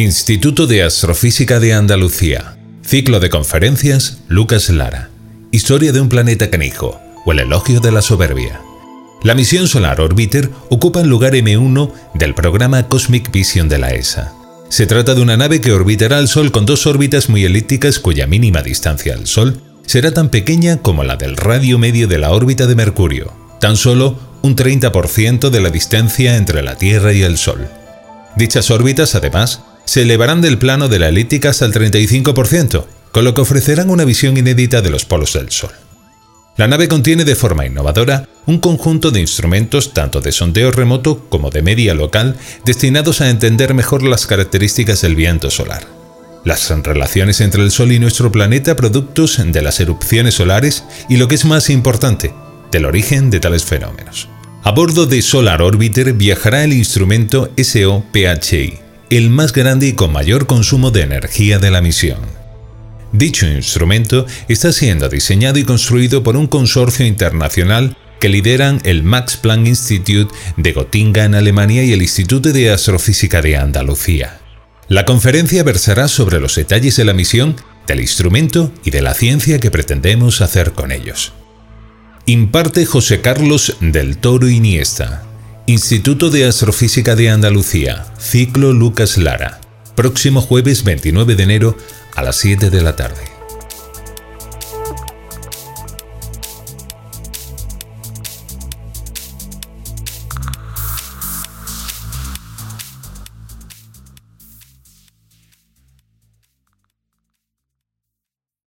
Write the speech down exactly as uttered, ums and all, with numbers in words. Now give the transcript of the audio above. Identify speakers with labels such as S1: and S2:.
S1: Instituto de Astrofísica de Andalucía. Ciclo de conferencias Lucas Lara. Historia de un planeta canijo o el elogio de la soberbia. La misión Solar Orbiter ocupa el lugar eme uno del programa Cosmic Vision de la E S A. Se trata de una nave que orbitará al Sol con dos órbitas muy elípticas cuya mínima distancia al Sol será tan pequeña como la del radio medio de la órbita de Mercurio, tan solo un treinta por ciento de la distancia entre la Tierra y el Sol. Dichas órbitas, además, se elevarán del plano de la elíptica hasta el treinta y cinco por ciento, con lo que ofrecerán una visión inédita de los polos del Sol. La nave contiene de forma innovadora un conjunto de instrumentos tanto de sondeo remoto como de media local destinados a entender mejor las características del viento solar, las relaciones entre el Sol y nuestro planeta productos de las erupciones solares y, lo que es más importante, del origen de tales fenómenos. A bordo de Solar Orbiter viajará el instrumento ese o pe hache i, el más grande y con mayor consumo de energía de la misión. Dicho instrumento está siendo diseñado y construido por un consorcio internacional que lideran el Max Planck Institute de Gotinga en Alemania y el Instituto de Astrofísica de Andalucía. La conferencia versará sobre los detalles de la misión, del instrumento y de la ciencia que pretendemos hacer con ellos. Imparte José Carlos del Toro Iniesta, Instituto de Astrofísica de Andalucía, Ciclo Lucas Lara, próximo jueves veintinueve de enero a las siete de la tarde.